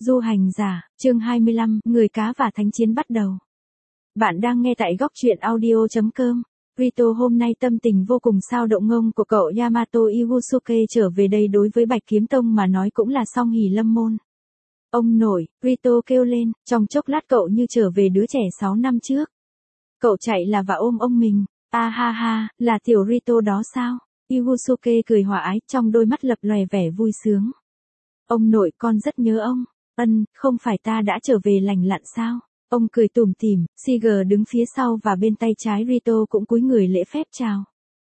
Du hành giả, chương 25, người cá và thánh chiến bắt đầu. Bạn đang nghe tại góc truyện audio.com. Rito hôm nay tâm tình vô cùng sao động ngông của cậu Yamato Igusuke trở về đây đối với Bạch Kiếm Tông mà nói cũng là song hỷ lâm môn. Ông nội, Rito kêu lên, trong chốc lát cậu như trở về đứa trẻ 6 năm trước. Cậu chạy là và ôm ông mình, ha ha, là tiểu Rito đó sao? Igusuke cười hòa ái trong đôi mắt lập lòe vẻ vui sướng. Ông nội con rất nhớ ông. Không phải ta đã trở về lành lặn sao? Ông cười tủm tỉm, Siger đứng phía sau và bên tay trái Rito cũng cúi người lễ phép chào.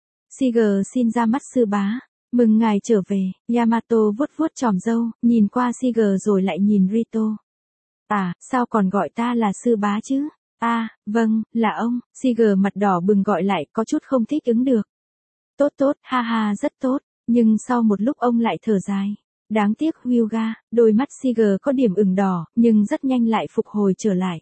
Siger xin ra mắt sư bá, mừng ngài trở về. Yamato vuốt vuốt chòm râu, nhìn qua Siger rồi lại nhìn Rito. À, sao còn gọi ta là sư bá chứ? À, vâng, là ông. Siger mặt đỏ bừng gọi lại, có chút không thích ứng được. Tốt, ha ha rất tốt, nhưng sau một lúc ông lại thở dài. Đáng tiếc Hyuga, đôi mắt Siger có điểm ửng đỏ, nhưng rất nhanh lại phục hồi trở lại.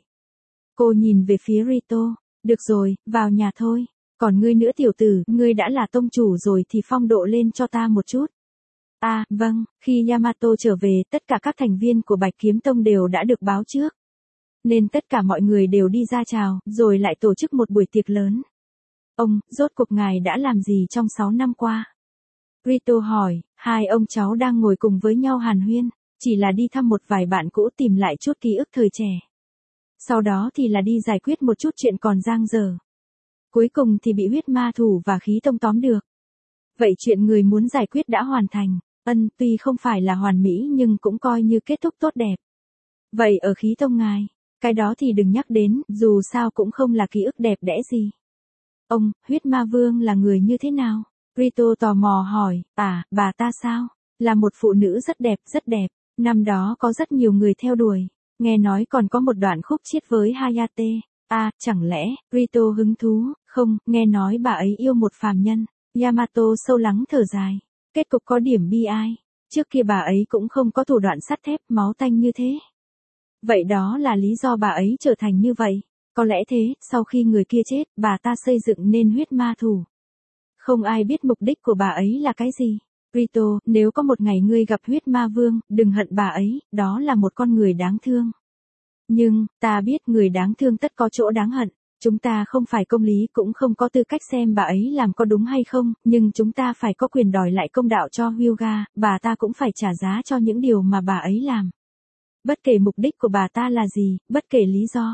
Cô nhìn về phía Rito, được rồi, vào nhà thôi. Còn ngươi nữa tiểu tử, ngươi đã là tông chủ rồi thì phong độ lên cho ta một chút. À, vâng, khi Yamato trở về tất cả các thành viên của Bạch Kiếm Tông đều đã được báo trước. Nên tất cả mọi người đều đi ra chào, rồi lại tổ chức một buổi tiệc lớn. Ông, rốt cuộc ngài đã làm gì trong 6 năm qua? Rito hỏi, hai ông cháu đang ngồi cùng với nhau hàn huyên, chỉ là đi thăm một vài bạn cũ tìm lại chút ký ức thời trẻ. Sau đó thì là đi giải quyết một chút chuyện còn dang dở. Cuối cùng thì bị huyết ma thủ và khí tông tóm được. Vậy chuyện người muốn giải quyết đã hoàn thành, tuy không phải là hoàn mỹ nhưng cũng coi như kết thúc tốt đẹp. Vậy ở khí tông ngài, cái đó thì đừng nhắc đến, dù sao cũng không là ký ức đẹp đẽ gì. Ông, huyết ma vương là người như thế nào? Rito tò mò hỏi, bà ta sao? Là một phụ nữ rất đẹp, rất đẹp. Năm đó có rất nhiều người theo đuổi. Nghe nói còn có một đoạn khúc chiết với Hayate. À, chẳng lẽ, Rito hứng thú, không, nghe nói bà ấy yêu một phàm nhân. Yamato sâu lắng thở dài. Kết cục có điểm bi ai. Trước kia bà ấy cũng không có thủ đoạn sắt thép, máu tanh như thế. Vậy đó là lý do bà ấy trở thành như vậy. Có lẽ thế, sau khi người kia chết, bà ta xây dựng nên huyết ma thủ. Không ai biết mục đích của bà ấy là cái gì. Rito, nếu có một ngày ngươi gặp huyết ma vương, đừng hận bà ấy, đó là một con người đáng thương. Nhưng, ta biết người đáng thương tất có chỗ đáng hận. Chúng ta không phải công lý cũng không có tư cách xem bà ấy làm có đúng hay không, nhưng chúng ta phải có quyền đòi lại công đạo cho Hyuga, bà ta cũng phải trả giá cho những điều mà bà ấy làm. Bất kể mục đích của bà ta là gì, bất kể lý do.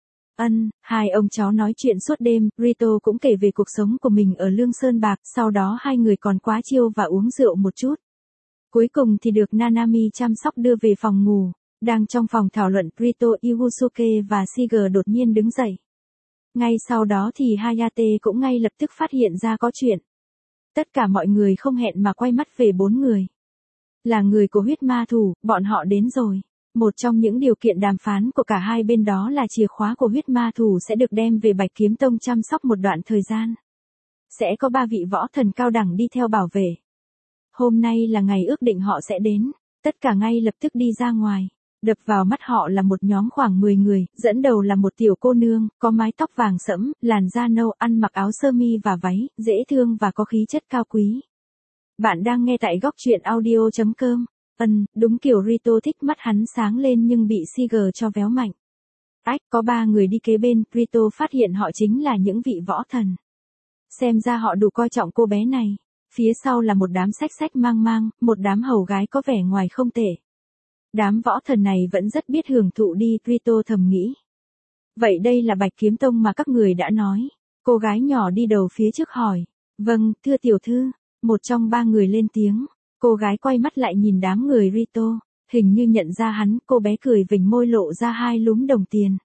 Hai ông cháu nói chuyện suốt đêm, Rito cũng kể về cuộc sống của mình ở Lương Sơn Bạc, sau đó hai người còn quá chiêu và uống rượu một chút. Cuối cùng thì được Nanami chăm sóc đưa về phòng ngủ, đang trong phòng thảo luận Rito Igusuke và Siger đột nhiên đứng dậy. Ngay sau đó thì Hayate cũng ngay lập tức phát hiện ra có chuyện. Tất cả mọi người không hẹn mà quay mắt về 4 người. Là người của huyết ma thủ, bọn họ đến rồi. Một trong những điều kiện đàm phán của cả hai bên đó là chìa khóa của huyết ma thủ sẽ được đem về Bạch Kiếm Tông chăm sóc một đoạn thời gian. Sẽ có 3 vị võ thần cao đẳng đi theo bảo vệ. Hôm nay là ngày ước định họ sẽ đến, tất cả ngay lập tức đi ra ngoài. Đập vào mắt họ là một nhóm khoảng 10 người, dẫn đầu là một tiểu cô nương, có mái tóc vàng sẫm, làn da nâu, ăn mặc áo sơ mi và váy, dễ thương và có khí chất cao quý. Bạn đang nghe tại góc truyện audio.com. Đúng kiểu Rito thích, mắt hắn sáng lên nhưng bị Siger cho véo mạnh. Có 3 người đi kế bên, Rito phát hiện họ chính là những vị võ thần. Xem ra họ đủ coi trọng cô bé này. Phía sau là một đám xách mang, một đám hầu gái có vẻ ngoài không tệ. Đám võ thần này vẫn rất biết hưởng thụ đi, Rito thầm nghĩ. Vậy đây là Bạch Kiếm Tông mà các người đã nói. Cô gái nhỏ đi đầu phía trước hỏi. Vâng, thưa tiểu thư. Một trong 3 người lên tiếng. Cô gái quay mắt lại nhìn đám người Rito, hình như nhận ra hắn, cô bé cười vểnh môi lộ ra 2 lúm đồng tiền.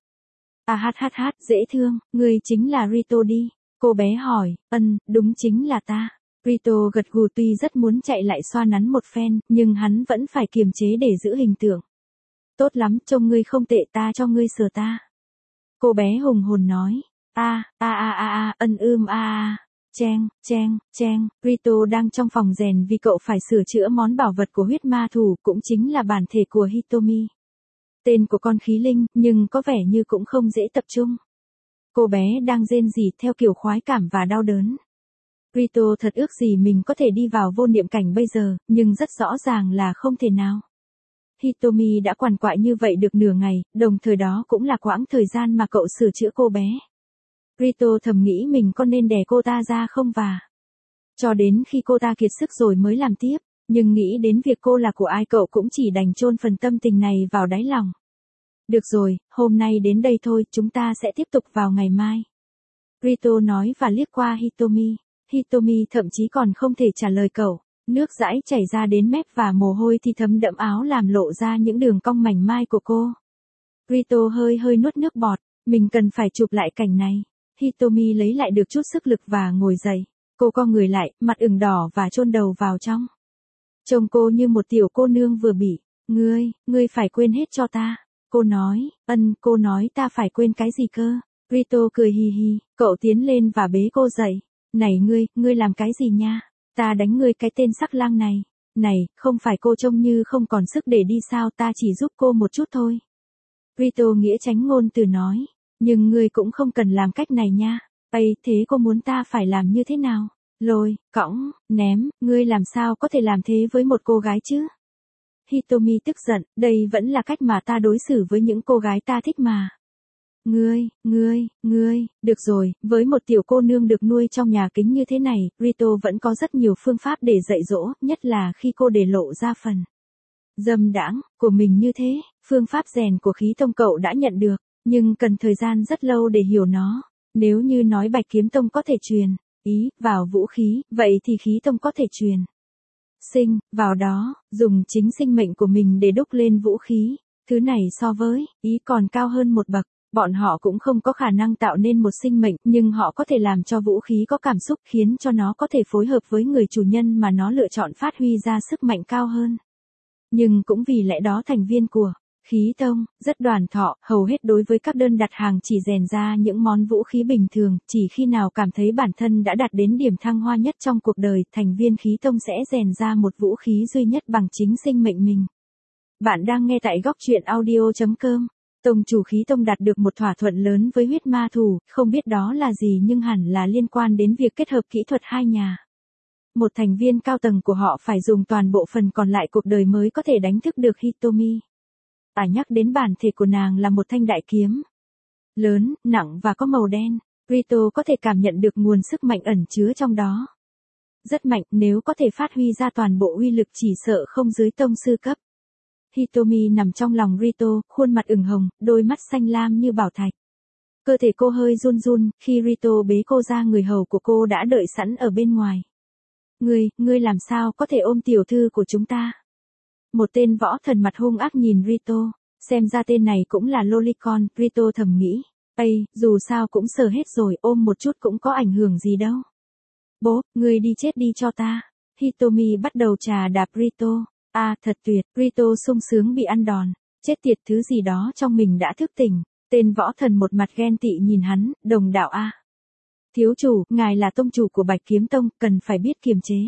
Dễ thương, ngươi chính là Rito đi. Cô bé hỏi, đúng chính là ta. Rito gật gù tuy rất muốn chạy lại xoa nắn một phen, nhưng hắn vẫn phải kiềm chế để giữ hình tượng. Tốt lắm, trông ngươi không tệ, ta cho ngươi sờ ta. Cô bé hùng hồn nói, Cheng, Rito đang trong phòng rèn vì cậu phải sửa chữa món bảo vật của huyết ma thủ, cũng chính là bản thể của Hitomi. Tên của con khí linh, nhưng có vẻ như cũng không dễ tập trung. Cô bé đang rên rỉ theo kiểu khoái cảm và đau đớn. Rito thật ước gì mình có thể đi vào vô niệm cảnh bây giờ, nhưng rất rõ ràng là không thể nào. Hitomi đã quằn quại như vậy được nửa ngày, đồng thời đó cũng là quãng thời gian mà cậu sửa chữa cô bé. Rito thầm nghĩ mình có nên đè cô ta ra không cho đến khi cô ta kiệt sức rồi mới làm tiếp, nhưng nghĩ đến việc cô là của ai cậu cũng chỉ đành chôn phần tâm tình này vào đáy lòng. Được rồi, hôm nay đến đây thôi, chúng ta sẽ tiếp tục vào ngày mai. Rito nói và liếc qua Hitomi. Hitomi thậm chí còn không thể trả lời cậu. Nước dãi chảy ra đến mép và mồ hôi thì thấm đẫm áo làm lộ ra những đường cong mảnh mai của cô. Rito hơi nuốt nước bọt, mình cần phải chụp lại cảnh này. Hitomi lấy lại được chút sức lực và ngồi dậy. Cô co người lại, mặt ửng đỏ và chôn đầu vào trong. Trông cô như một tiểu cô nương vừa bị. Ngươi phải quên hết cho ta. Cô nói, cô nói ta phải quên cái gì cơ? Rito cười hì hì, cậu tiến lên và bế cô dậy. Này ngươi làm cái gì nha? Ta đánh ngươi cái tên sắc lang này. Này, không phải cô trông như không còn sức để đi sao, ta chỉ giúp cô một chút thôi. Rito nghĩa tránh ngôn từ nói, nhưng ngươi cũng không cần làm cách này nha. Thế cô muốn ta phải làm như thế nào? Lôi, cõng, ném, ngươi làm sao có thể làm thế với một cô gái chứ? Hitomi tức giận, đây vẫn là cách mà ta đối xử với những cô gái ta thích mà. Ngươi, được rồi, với một tiểu cô nương được nuôi trong nhà kính như thế này, Rito vẫn có rất nhiều phương pháp để dạy dỗ, nhất là khi cô để lộ ra phần dâm đãng của mình như thế. Phương pháp rèn của khí tông cậu đã nhận được, nhưng cần thời gian rất lâu để hiểu nó. Nếu như nói Bạch Kiếm Tông có thể truyền ý vào vũ khí, vậy thì khí tông có thể truyền sinh vào đó, dùng chính sinh mệnh của mình để đúc lên vũ khí. Thứ này so với ý còn cao hơn một bậc. Bọn họ cũng không có khả năng tạo nên một sinh mệnh, nhưng họ có thể làm cho vũ khí có cảm xúc, khiến cho nó có thể phối hợp với người chủ nhân mà nó lựa chọn, phát huy ra sức mạnh cao hơn. Nhưng cũng vì lẽ đó thành viên của khí tông rất đoàn thọ, hầu hết đối với các đơn đặt hàng chỉ rèn ra những món vũ khí bình thường, chỉ khi nào cảm thấy bản thân đã đạt đến điểm thăng hoa nhất trong cuộc đời, thành viên khí tông sẽ rèn ra một vũ khí duy nhất bằng chính sinh mệnh mình. Bạn đang nghe tại góc truyện audio.com. Tông chủ khí tông đạt được một thỏa thuận lớn với huyết ma thù, không biết đó là gì nhưng hẳn là liên quan đến việc kết hợp kỹ thuật hai nhà. Một thành viên cao tầng của họ phải dùng toàn bộ phần còn lại cuộc đời mới có thể đánh thức được Hitomi. Nhắc đến bản thể của nàng là một thanh đại kiếm. Lớn, nặng và có màu đen, Rito có thể cảm nhận được nguồn sức mạnh ẩn chứa trong đó. Rất mạnh, nếu có thể phát huy ra toàn bộ uy lực chỉ sợ không dưới tông sư cấp. Hitomi nằm trong lòng Rito, khuôn mặt ửng hồng, đôi mắt xanh lam như bảo thạch. Cơ thể cô hơi run run, khi Rito bế cô ra, người hầu của cô đã đợi sẵn ở bên ngoài. Ngươi làm sao có thể ôm tiểu thư của chúng ta? Một tên võ thần mặt hung ác nhìn Rito, xem ra tên này cũng là lolicon, Rito thầm nghĩ. Dù sao cũng sờ hết rồi, ôm một chút cũng có ảnh hưởng gì đâu. Bố, ngươi đi chết đi cho ta. Hitomi bắt đầu chà đạp Rito. Thật tuyệt, Rito sung sướng bị ăn đòn. Chết tiệt, thứ gì đó trong mình đã thức tỉnh. Tên võ thần một mặt ghen tị nhìn hắn, đồng đạo Thiếu chủ, ngài là tông chủ của Bạch Kiếm Tông, cần phải biết kiềm chế.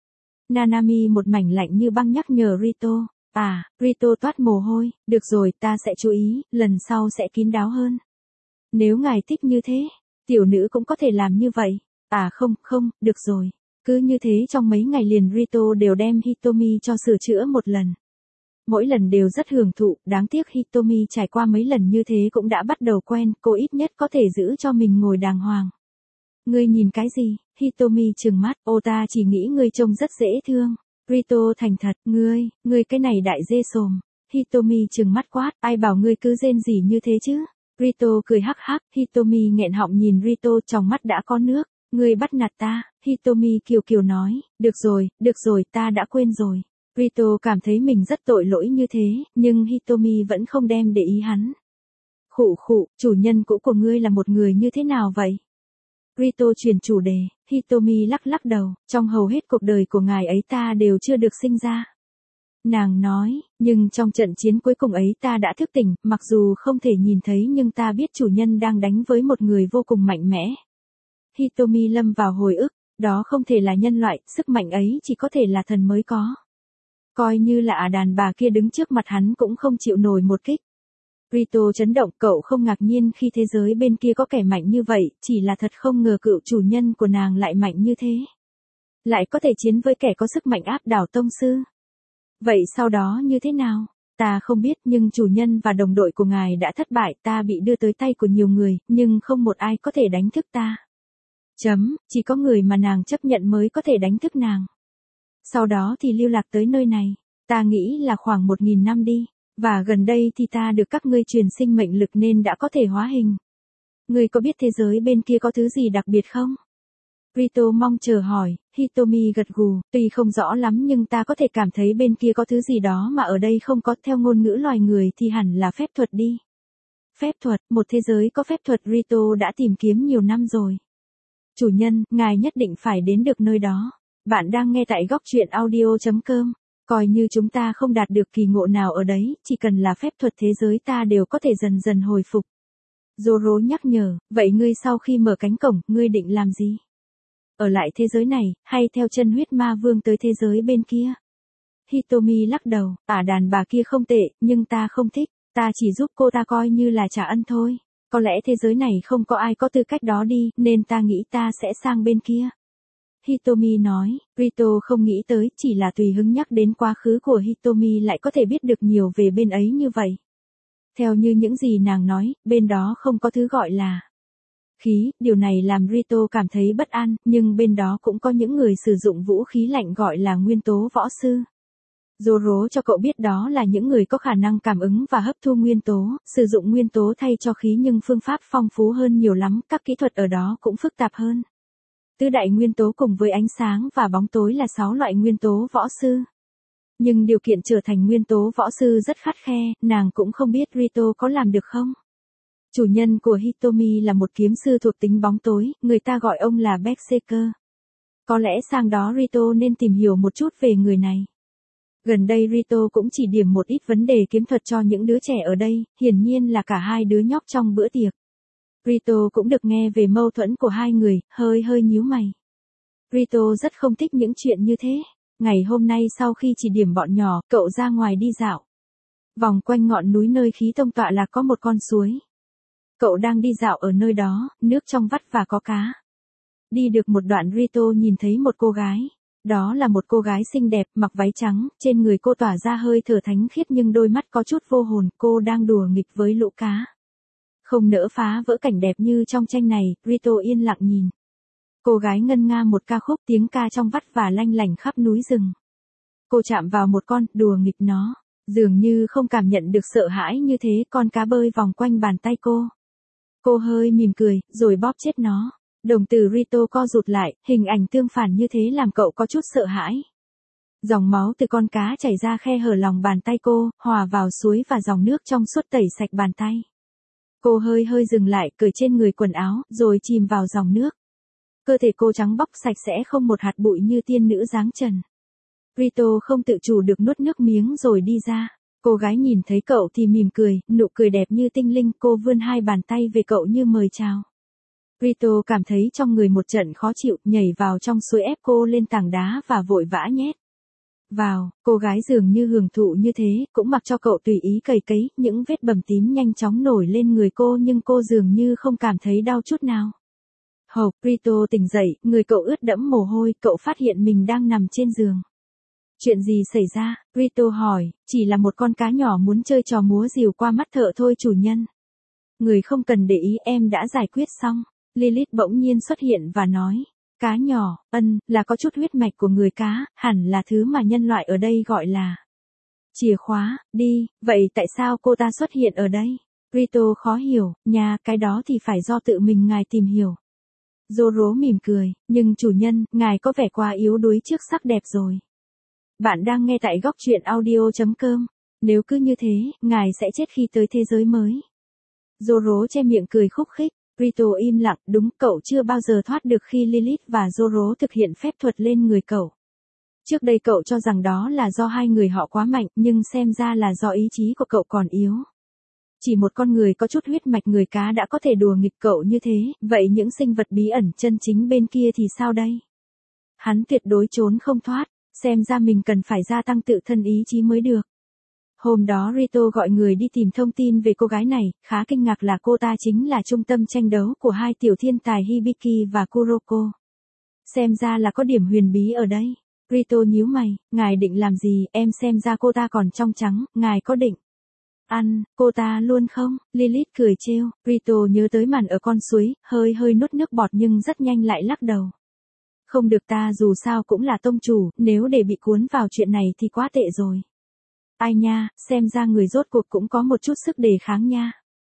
Nanami một mảnh lạnh như băng nhắc nhở Rito. Rito toát mồ hôi, được rồi, ta sẽ chú ý, lần sau sẽ kín đáo hơn. Nếu ngài thích như thế, tiểu nữ cũng có thể làm như vậy. Không, được rồi. Cứ như thế trong mấy ngày liền Rito đều đem Hitomi cho sửa chữa một lần. Mỗi lần đều rất hưởng thụ, đáng tiếc Hitomi trải qua mấy lần như thế cũng đã bắt đầu quen, cô ít nhất có thể giữ cho mình ngồi đàng hoàng. Ngươi nhìn cái gì? Hitomi trừng mắt, ta chỉ nghĩ ngươi trông rất dễ thương. Rito thành thật, ngươi cái này đại dê sồm. Hitomi trừng mắt quát, ai bảo ngươi cứ rên rỉ như thế chứ? Rito cười hắc hắc, Hitomi nghẹn họng nhìn Rito, trong mắt đã có nước. Ngươi bắt nạt ta, Hitomi kiều nói, được rồi, ta đã quên rồi. Rito cảm thấy mình rất tội lỗi như thế, nhưng Hitomi vẫn không đem để ý hắn. Khụ, chủ nhân cũ của ngươi là một người như thế nào vậy? Rito chuyển chủ đề, Hitomi lắc đầu, trong hầu hết cuộc đời của ngài ấy ta đều chưa được sinh ra. Nàng nói, nhưng trong trận chiến cuối cùng ấy ta đã thức tỉnh, mặc dù không thể nhìn thấy nhưng ta biết chủ nhân đang đánh với một người vô cùng mạnh mẽ. Hitomi lâm vào hồi ức, đó không thể là nhân loại, sức mạnh ấy chỉ có thể là thần mới có. Coi như là đàn bà kia đứng trước mặt hắn cũng không chịu nổi một kích. Rito chấn động, cậu không ngạc nhiên khi thế giới bên kia có kẻ mạnh như vậy, chỉ là thật không ngờ cựu chủ nhân của nàng lại mạnh như thế. Lại có thể chiến với kẻ có sức mạnh áp đảo tông sư. Vậy sau đó như thế nào? Ta không biết nhưng chủ nhân và đồng đội của ngài đã thất bại, ta bị đưa tới tay của nhiều người, nhưng không một ai có thể đánh thức ta. Chỉ có người mà nàng chấp nhận mới có thể đánh thức nàng. Sau đó thì lưu lạc tới nơi này, ta nghĩ là khoảng 1000 năm đi, và gần đây thì ta được các ngươi truyền sinh mệnh lực nên đã có thể hóa hình. Ngươi có biết thế giới bên kia có thứ gì đặc biệt không? Rito mong chờ hỏi, Hitomi gật gù, tuy không rõ lắm nhưng ta có thể cảm thấy bên kia có thứ gì đó mà ở đây không có, theo ngôn ngữ loài người thì hẳn là phép thuật đi. Phép thuật, một thế giới có phép thuật Rito đã tìm kiếm nhiều năm rồi. Chủ nhân, ngài nhất định phải đến được nơi đó. Bạn đang nghe tại góc truyện audio.com. Coi như chúng ta không đạt được kỳ ngộ nào ở đấy, chỉ cần là phép thuật thế giới ta đều có thể dần dần hồi phục. Zoro nhắc nhở, vậy ngươi sau khi mở cánh cổng, ngươi định làm gì? Ở lại thế giới này, hay theo chân huyết ma vương tới thế giới bên kia? Hitomi lắc đầu, đàn bà kia không tệ, nhưng ta không thích, ta chỉ giúp cô ta coi như là trả ân thôi. Có lẽ thế giới này không có ai có tư cách đó đi, nên ta nghĩ ta sẽ sang bên kia. Hitomi nói, Rito không nghĩ tới, chỉ là tùy hứng nhắc đến quá khứ của Hitomi lại có thể biết được nhiều về bên ấy như vậy. Theo như những gì nàng nói, bên đó không có thứ gọi là khí, điều này làm Rito cảm thấy bất an, nhưng bên đó cũng có những người sử dụng vũ khí lạnh gọi là nguyên tố võ sư. Zoro cho cậu biết đó là những người có khả năng cảm ứng và hấp thu nguyên tố, sử dụng nguyên tố thay cho khí nhưng phương pháp phong phú hơn nhiều lắm, các kỹ thuật ở đó cũng phức tạp hơn. Tứ đại nguyên tố cùng với ánh sáng và bóng tối là 6 loại nguyên tố võ sư. Nhưng điều kiện trở thành nguyên tố võ sư rất khắt khe, nàng cũng không biết Rito có làm được không. Chủ nhân của Hitomi là một kiếm sư thuộc tính bóng tối, người ta gọi ông là Berserker. Có lẽ sang đó Rito nên tìm hiểu một chút về người này. Gần đây Rito cũng chỉ điểm một ít vấn đề kiếm thuật cho những đứa trẻ ở đây, hiển nhiên là cả hai đứa nhóc trong bữa tiệc. Rito cũng được nghe về mâu thuẫn của hai người, hơi nhíu mày. Rito rất không thích những chuyện như thế. Ngày hôm nay sau khi chỉ điểm bọn nhỏ, cậu ra ngoài đi dạo. Vòng quanh ngọn núi nơi khí tông tọa lạc có một con suối. Cậu đang đi dạo ở nơi đó, nước trong vắt và có cá. Đi được một đoạn Rito nhìn thấy một cô gái. Đó là một cô gái xinh đẹp, mặc váy trắng, trên người cô tỏa ra hơi thở thánh khiết nhưng đôi mắt có chút vô hồn, cô đang đùa nghịch với lũ cá. Không nỡ phá vỡ cảnh đẹp như trong tranh này, Rito yên lặng nhìn. Cô gái ngân nga một ca khúc, tiếng ca trong vắt và lanh lảnh khắp núi rừng. Cô chạm vào một con, đùa nghịch nó. Dường như không cảm nhận được sợ hãi như thế, con cá bơi vòng quanh bàn tay cô. Cô hơi mỉm cười, rồi bóp chết nó. Đồng tử Rito co rụt lại, hình ảnh tương phản như thế làm cậu có chút sợ hãi. Dòng máu từ con cá chảy ra khe hở lòng bàn tay cô, hòa vào suối và dòng nước trong suốt tẩy sạch bàn tay. Cô hơi dừng lại, cởi trên người quần áo, rồi chìm vào dòng nước. Cơ thể cô trắng bóc sạch sẽ không một hạt bụi như tiên nữ dáng trần. Rito không tự chủ được nuốt nước miếng rồi đi ra. Cô gái nhìn thấy cậu thì mỉm cười, nụ cười đẹp như tinh linh, cô vươn hai bàn tay về cậu như mời chào. Rito cảm thấy trong người một trận khó chịu, nhảy vào trong suối ép cô lên tảng đá và vội vã nhét vào. Cô gái dường như hưởng thụ như thế, cũng mặc cho cậu tùy ý cày cấy, những vết bầm tím nhanh chóng nổi lên người cô nhưng cô dường như không cảm thấy đau chút nào. Hộp, Rito tỉnh dậy, người cậu ướt đẫm mồ hôi, cậu phát hiện mình đang nằm trên giường. Chuyện gì xảy ra? Rito hỏi, chỉ là một con cá nhỏ muốn chơi trò múa rìu qua mắt thợ thôi chủ nhân. Người không cần để ý, em đã giải quyết xong. Lilith bỗng nhiên xuất hiện và nói, cá nhỏ, là có chút huyết mạch của người cá, hẳn là thứ mà nhân loại ở đây gọi là chìa khóa, đi, vậy tại sao cô ta xuất hiện ở đây? Rito khó hiểu, cái đó thì phải do tự mình ngài tìm hiểu. Zoro mỉm cười, nhưng chủ nhân, ngài có vẻ quá yếu đuối trước sắc đẹp rồi. Bạn đang nghe tại góc truyện audio.com. Nếu cứ như thế, ngài sẽ chết khi tới thế giới mới. Zoro che miệng cười khúc khích. Rito im lặng, đúng, cậu chưa bao giờ thoát được khi Lilith và Zoro thực hiện phép thuật lên người cậu. Trước đây cậu cho rằng đó là do hai người họ quá mạnh, nhưng xem ra là do ý chí của cậu còn yếu. Chỉ một con người có chút huyết mạch người cá đã có thể đùa nghịch cậu như thế, vậy những sinh vật bí ẩn chân chính bên kia thì sao đây? Hắn tuyệt đối trốn không thoát, xem ra mình cần phải gia tăng tự thân ý chí mới được. Hôm đó Rito gọi người đi tìm thông tin về cô gái này, khá kinh ngạc là cô ta chính là trung tâm tranh đấu của hai tiểu thiên tài Hibiki và Kuroko. Xem ra là có điểm huyền bí ở đây. Rito nhíu mày, ngài định làm gì, em xem ra cô ta còn trong trắng, ngài có định ăn cô ta luôn không? Lilith cười trêu, Rito nhớ tới màn ở con suối, hơi nuốt nước bọt nhưng rất nhanh lại lắc đầu. Không được, ta dù sao cũng là tông chủ, nếu để bị cuốn vào chuyện này thì quá tệ rồi. Ai nha, xem ra người rốt cuộc cũng có một chút sức đề kháng nha.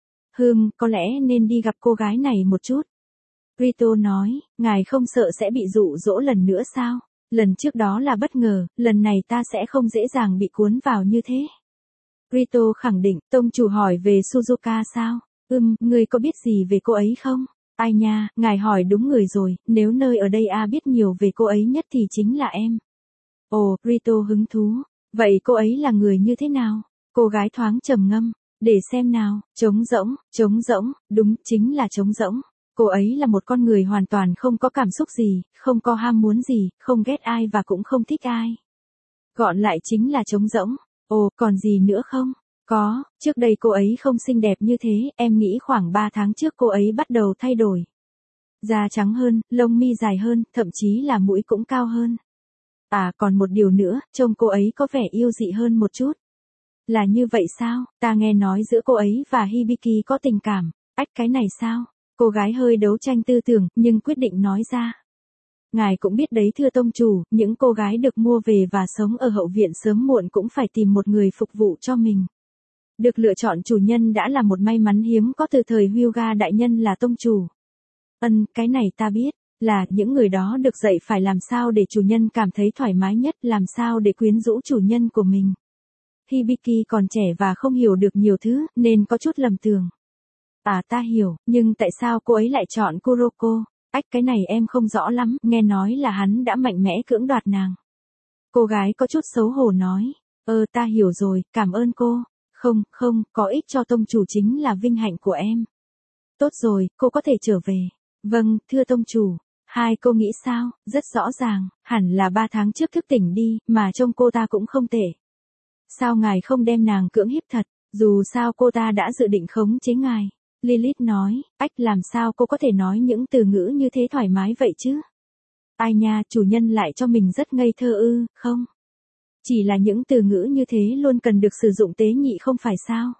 Có lẽ nên đi gặp cô gái này một chút. Rito nói, ngài không sợ sẽ bị dụ dỗ lần nữa sao? Lần trước đó là bất ngờ, lần này ta sẽ không dễ dàng bị cuốn vào như thế. Rito khẳng định, tông chủ hỏi về Suzuka sao? Người có biết gì về cô ấy không? Ai nha, ngài hỏi đúng người rồi, nếu nơi ở đây biết nhiều về cô ấy nhất thì chính là em. Ồ, Rito hứng thú. Vậy cô ấy là người như thế nào? Cô gái thoáng trầm ngâm. Để xem nào, trống rỗng, đúng, chính là trống rỗng. Cô ấy là một con người hoàn toàn không có cảm xúc gì, không có ham muốn gì, không ghét ai và cũng không thích ai. Gọn lại chính là trống rỗng. Ồ, còn gì nữa không? Có, trước đây cô ấy không xinh đẹp như thế, em nghĩ khoảng 3 tháng trước cô ấy bắt đầu thay đổi. Da trắng hơn, lông mi dài hơn, thậm chí là mũi cũng cao hơn. Còn một điều nữa, trông cô ấy có vẻ yêu dị hơn một chút. Là như vậy sao? Ta nghe nói giữa cô ấy và Hibiki có tình cảm. Cái này sao? Cô gái hơi đấu tranh tư tưởng, nhưng quyết định nói ra. Ngài cũng biết đấy thưa tông chủ, những cô gái được mua về và sống ở hậu viện sớm muộn cũng phải tìm một người phục vụ cho mình. Được lựa chọn chủ nhân đã là một may mắn hiếm có từ thời Hyuga đại nhân là tông chủ. Cái này ta biết, là những người đó được dạy phải làm sao để chủ nhân cảm thấy thoải mái nhất, làm sao để quyến rũ chủ nhân của mình. Hibiki còn trẻ và không hiểu được nhiều thứ, nên có chút lầm tưởng. Ta hiểu, nhưng tại sao cô ấy lại chọn Kuroko? Cái này em không rõ lắm, nghe nói là hắn đã mạnh mẽ cưỡng đoạt nàng. Cô gái có chút xấu hổ nói. Ta hiểu rồi, cảm ơn cô. Không, có ích cho tông chủ chính là vinh hạnh của em. Tốt rồi, cô có thể trở về. Vâng, thưa tông chủ. Hai cô nghĩ sao? Rất rõ ràng, hẳn là 3 tháng trước thức tỉnh đi, mà trông cô ta cũng không tệ. Sao ngài không đem nàng cưỡng hiếp thật, dù sao cô ta đã dự định khống chế ngài. Lilith nói, làm sao cô có thể nói những từ ngữ như thế thoải mái vậy chứ? Ai nha, chủ nhân lại cho mình rất ngây thơ không? Chỉ là những từ ngữ như thế luôn cần được sử dụng tế nhị không phải sao?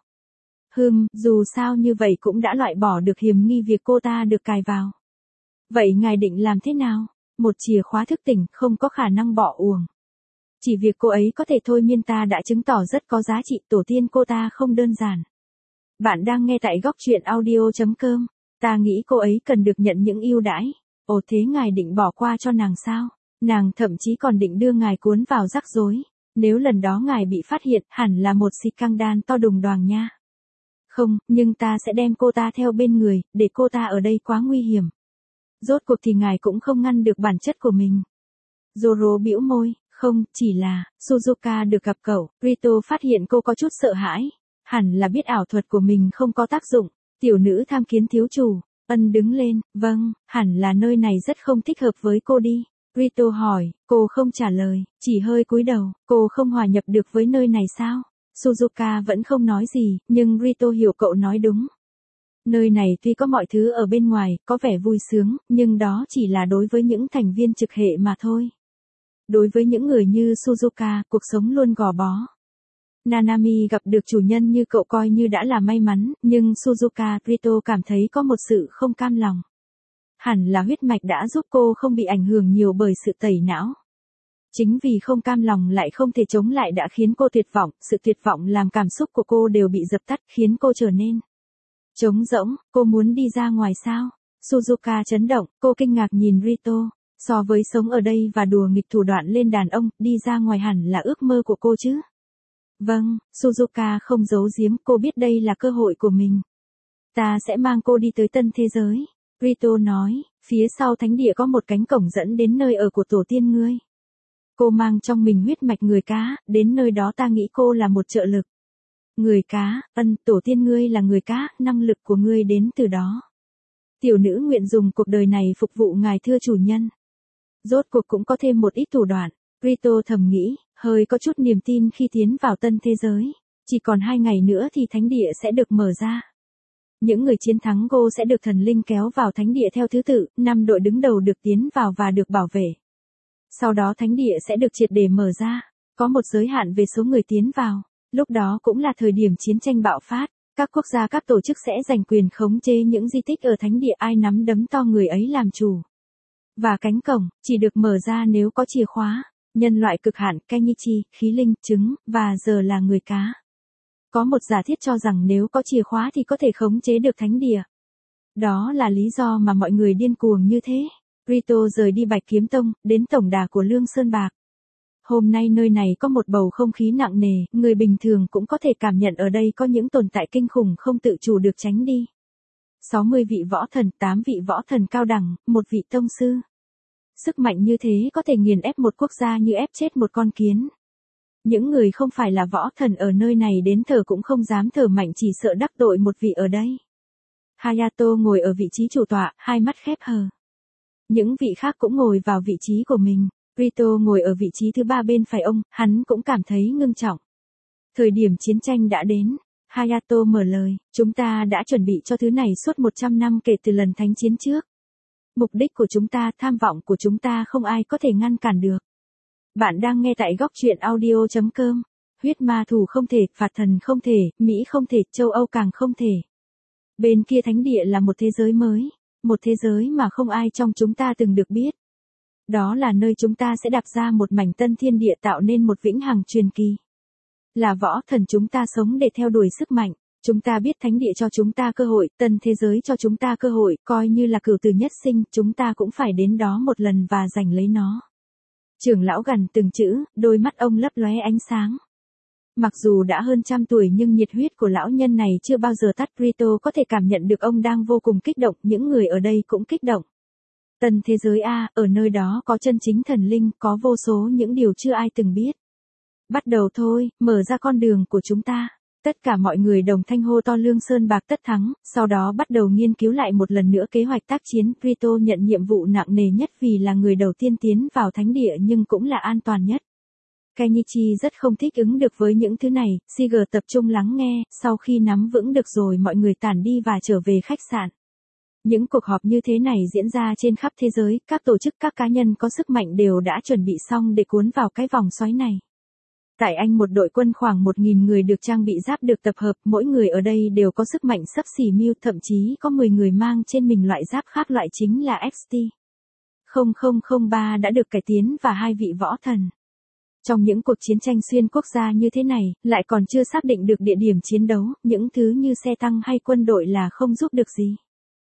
Dù sao như vậy cũng đã loại bỏ được hiểm nghi việc cô ta được cài vào. Vậy ngài định làm thế nào? Một chìa khóa thức tỉnh không có khả năng bỏ uổng. Chỉ việc cô ấy có thể thôi miên ta đã chứng tỏ rất có giá trị, tổ tiên cô ta không đơn giản. Bạn đang nghe tại góc truyện audio.com. Ta nghĩ cô ấy cần được nhận những ưu đãi. Ồ, thế ngài định bỏ qua cho nàng sao? Nàng thậm chí còn định đưa ngài cuốn vào rắc rối. Nếu lần đó ngài bị phát hiện, hẳn là một xì căng đan to đùng đoàng nha. Không, nhưng ta sẽ đem cô ta theo bên người, để cô ta ở đây quá nguy hiểm. Rốt cuộc thì ngài cũng không ngăn được bản chất của mình. Zoro bĩu môi, không, chỉ là, Suzuka được gặp cậu. Rito phát hiện cô có chút sợ hãi. Hẳn là biết ảo thuật của mình không có tác dụng. Tiểu nữ tham kiến thiếu chủ. Đứng lên, vâng, hẳn là nơi này rất không thích hợp với cô đi. Rito hỏi, cô không trả lời, chỉ hơi cúi đầu, cô không hòa nhập được với nơi này sao? Suzuka vẫn không nói gì, nhưng Rito hiểu cậu nói đúng. Nơi này tuy có mọi thứ ở bên ngoài, có vẻ vui sướng, nhưng đó chỉ là đối với những thành viên trực hệ mà thôi. Đối với những người như Suzuka, cuộc sống luôn gò bó. Nanami gặp được chủ nhân như cậu coi như đã là may mắn, nhưng Suzuka, Rito cảm thấy có một sự không cam lòng. Hẳn là huyết mạch đã giúp cô không bị ảnh hưởng nhiều bởi sự tẩy não. Chính vì không cam lòng lại không thể chống lại đã khiến cô tuyệt vọng, sự tuyệt vọng làm cảm xúc của cô đều bị dập tắt khiến cô trở nên trống rỗng. Cô muốn đi ra ngoài sao? Suzuka chấn động, cô kinh ngạc nhìn Rito. So với sống ở đây và đùa nghịch thủ đoạn lên đàn ông, đi ra ngoài hẳn là ước mơ của cô chứ. Vâng, Suzuka không giấu giếm, cô biết đây là cơ hội của mình. Ta sẽ mang cô đi tới tân thế giới. Rito nói, phía sau thánh địa có một cánh cổng dẫn đến nơi ở của tổ tiên ngươi. Cô mang trong mình huyết mạch người cá, đến nơi đó ta nghĩ cô là một trợ lực. Người cá, tổ tiên ngươi là người cá, năng lực của ngươi đến từ đó. Tiểu nữ nguyện dùng cuộc đời này phục vụ ngài thưa chủ nhân. Rốt cuộc cũng có thêm một ít thủ đoạn. Rito thầm nghĩ, hơi có chút niềm tin khi tiến vào tân thế giới. Chỉ còn 2 ngày nữa thì thánh địa sẽ được mở ra. Những người chiến thắng Go sẽ được thần linh kéo vào thánh địa theo thứ tự, 5 đội đứng đầu được tiến vào và được bảo vệ. Sau đó thánh địa sẽ được triệt để mở ra, có một giới hạn về số người tiến vào. Lúc đó cũng là thời điểm chiến tranh bạo phát, các quốc gia các tổ chức sẽ giành quyền khống chế những di tích ở thánh địa, ai nắm đấm to người ấy làm chủ. Và cánh cổng chỉ được mở ra nếu có chìa khóa. Nhân loại cực hạn, Kenichi, khí linh, trứng, và giờ là người cá. Có một giả thiết cho rằng nếu có chìa khóa thì có thể khống chế được thánh địa. Đó là lý do mà mọi người điên cuồng như thế. Rito rời đi Bạch Kiếm Tông, đến tổng đà của Lương Sơn Bạc. Hôm nay nơi này có một bầu không khí nặng nề, người bình thường cũng có thể cảm nhận ở đây có những tồn tại kinh khủng không tự chủ được tránh đi. 60 vị võ thần, 8 vị võ thần cao đẳng, 1 vị tông sư. Sức mạnh như thế có thể nghiền ép một quốc gia như ép chết một con kiến. Những người không phải là võ thần ở nơi này đến thở cũng không dám thở mạnh, chỉ sợ đắc tội một vị ở đây. Hayato ngồi ở vị trí chủ tọa, hai mắt khép hờ. Những vị khác cũng ngồi vào vị trí của mình. Rito ngồi ở vị trí thứ 3 bên phải ông, hắn cũng cảm thấy ngưng trọng. Thời điểm chiến tranh đã đến. Hayato mở lời, chúng ta đã chuẩn bị cho thứ này suốt 100 năm kể từ lần thánh chiến trước. Mục đích của chúng ta, tham vọng của chúng ta không ai có thể ngăn cản được. Bạn đang nghe tại góc truyện audio.com. Huyết ma thủ không thể, phạt thần không thể, Mỹ không thể, châu Âu càng không thể. Bên kia thánh địa là một thế giới mới, một thế giới mà không ai trong chúng ta từng được biết. Đó là nơi chúng ta sẽ đạp ra một mảnh tân thiên địa, tạo nên một vĩnh hằng truyền kỳ. Là võ thần chúng ta sống để theo đuổi sức mạnh. Chúng ta biết thánh địa cho chúng ta cơ hội, tân thế giới cho chúng ta cơ hội, coi như là cửu tử nhất sinh, chúng ta cũng phải đến đó một lần và giành lấy nó. Trưởng lão gằn từng chữ, đôi mắt ông lấp lóe ánh sáng. Mặc dù đã hơn 100 tuổi nhưng nhiệt huyết của lão nhân này chưa bao giờ tắt. Rito có thể cảm nhận được ông đang vô cùng kích động, những người ở đây cũng kích động. Tân thế giới A, ở nơi đó có chân chính thần linh, có vô số những điều chưa ai từng biết. Bắt đầu thôi, mở ra con đường của chúng ta. Tất cả mọi người đồng thanh hô to Lương Sơn Bạc tất thắng, sau đó bắt đầu nghiên cứu lại một lần nữa kế hoạch tác chiến. Rito nhận nhiệm vụ nặng nề nhất vì là người đầu tiên tiến vào thánh địa nhưng cũng là an toàn nhất. Kenichi rất không thích ứng được với những thứ này, Siger tập trung lắng nghe, sau khi nắm vững được rồi mọi người tản đi và trở về khách sạn. Những cuộc họp như thế này diễn ra trên khắp thế giới, các tổ chức các cá nhân có sức mạnh đều đã chuẩn bị xong để cuốn vào cái vòng xoáy này. Tại Anh một đội quân khoảng 1.000 người được trang bị giáp được tập hợp, mỗi người ở đây đều có sức mạnh xấp xỉ Mew, thậm chí có 10 người mang trên mình loại giáp khác, loại chính là XT-0003 đã được cải tiến và 2 vị võ thần. Trong những cuộc chiến tranh xuyên quốc gia như thế này, lại còn chưa xác định được địa điểm chiến đấu, những thứ như xe tăng hay quân đội là không giúp được gì.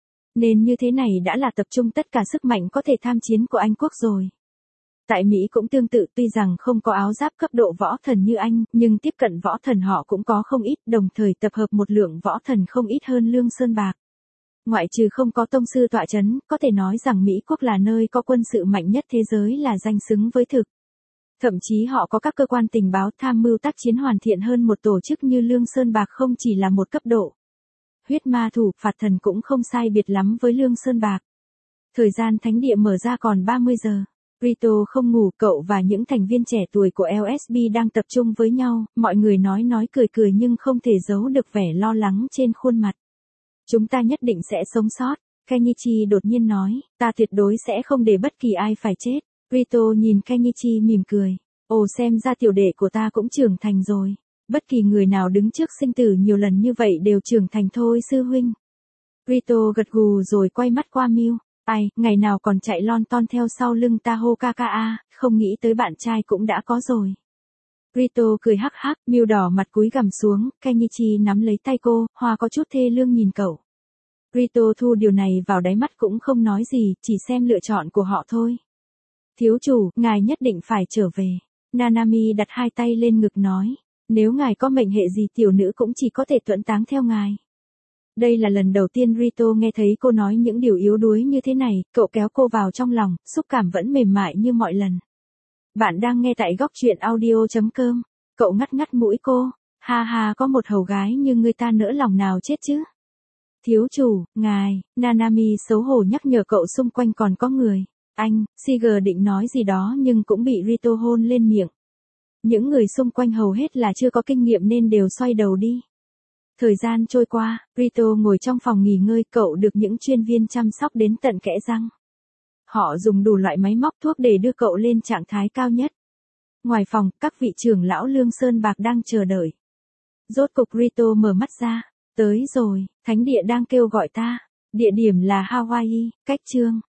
Nên như thế này đã là tập trung tất cả sức mạnh có thể tham chiến của Anh quốc rồi. Tại Mỹ cũng tương tự, tuy rằng không có áo giáp cấp độ võ thần như Anh, nhưng tiếp cận võ thần họ cũng có không ít, đồng thời tập hợp một lượng võ thần không ít hơn Lương Sơn Bạc. Ngoại trừ không có tông sư tọa chấn, có thể nói rằng Mỹ quốc là nơi có quân sự mạnh nhất thế giới là danh xứng với thực. Thậm chí họ có các cơ quan tình báo tham mưu tác chiến hoàn thiện hơn một tổ chức như Lương Sơn Bạc, không chỉ là một cấp độ. Huyết ma thủ, phạt thần cũng không sai biệt lắm với Lương Sơn Bạc. Thời gian thánh địa mở ra còn 30 giờ. Rito không ngủ, cậu và những thành viên trẻ tuổi của LSB đang tập trung với nhau, mọi người nói cười nhưng không thể giấu được vẻ lo lắng trên khuôn mặt. Chúng ta nhất định sẽ sống sót, Kenichi đột nhiên nói, ta tuyệt đối sẽ không để bất kỳ ai phải chết. Rito nhìn Kenichi mỉm cười, ồ, xem ra tiểu đệ của ta cũng trưởng thành rồi. Bất kỳ người nào đứng trước sinh tử nhiều lần như vậy đều trưởng thành thôi sư huynh. Rito gật gù rồi quay mắt qua Mew. Ai, ngày nào còn chạy lon ton theo sau lưng ta hô ca ca a, không nghĩ tới bạn trai cũng đã có rồi. Rito cười hắc hắc, Mew đỏ mặt cúi gằm xuống, Kenichi nắm lấy tay cô, Hoa có chút thê lương nhìn cậu. Rito thu điều này vào đáy mắt cũng không nói gì, chỉ xem lựa chọn của họ thôi. Thiếu chủ, ngài nhất định phải trở về. Nanami đặt hai tay lên ngực nói, nếu ngài có mệnh hệ gì tiểu nữ cũng chỉ có thể tuẫn táng theo ngài. Đây là lần đầu tiên Rito nghe thấy cô nói những điều yếu đuối như thế này, cậu kéo cô vào trong lòng, xúc cảm vẫn mềm mại như mọi lần. Bạn đang nghe tại góc truyện audio.com, cậu ngắt mũi cô, ha ha, có một hầu gái như người ta nỡ lòng nào chết chứ. Thiếu chủ, ngài, Nanami xấu hổ nhắc nhở cậu xung quanh còn có người. Anh, Siger định nói gì đó nhưng cũng bị Rito hôn lên miệng. Những người xung quanh hầu hết là chưa có kinh nghiệm nên đều xoay đầu đi. Thời gian trôi qua, Rito ngồi trong phòng nghỉ ngơi, cậu được những chuyên viên chăm sóc đến tận kẽ răng. Họ dùng đủ loại máy móc thuốc để đưa cậu lên trạng thái cao nhất. Ngoài phòng, các vị trưởng lão Lương Sơn Bạc đang chờ đợi. Rốt cục Rito mở mắt ra. Tới rồi, thánh địa đang kêu gọi ta. Địa điểm là Hawaii, cách chương.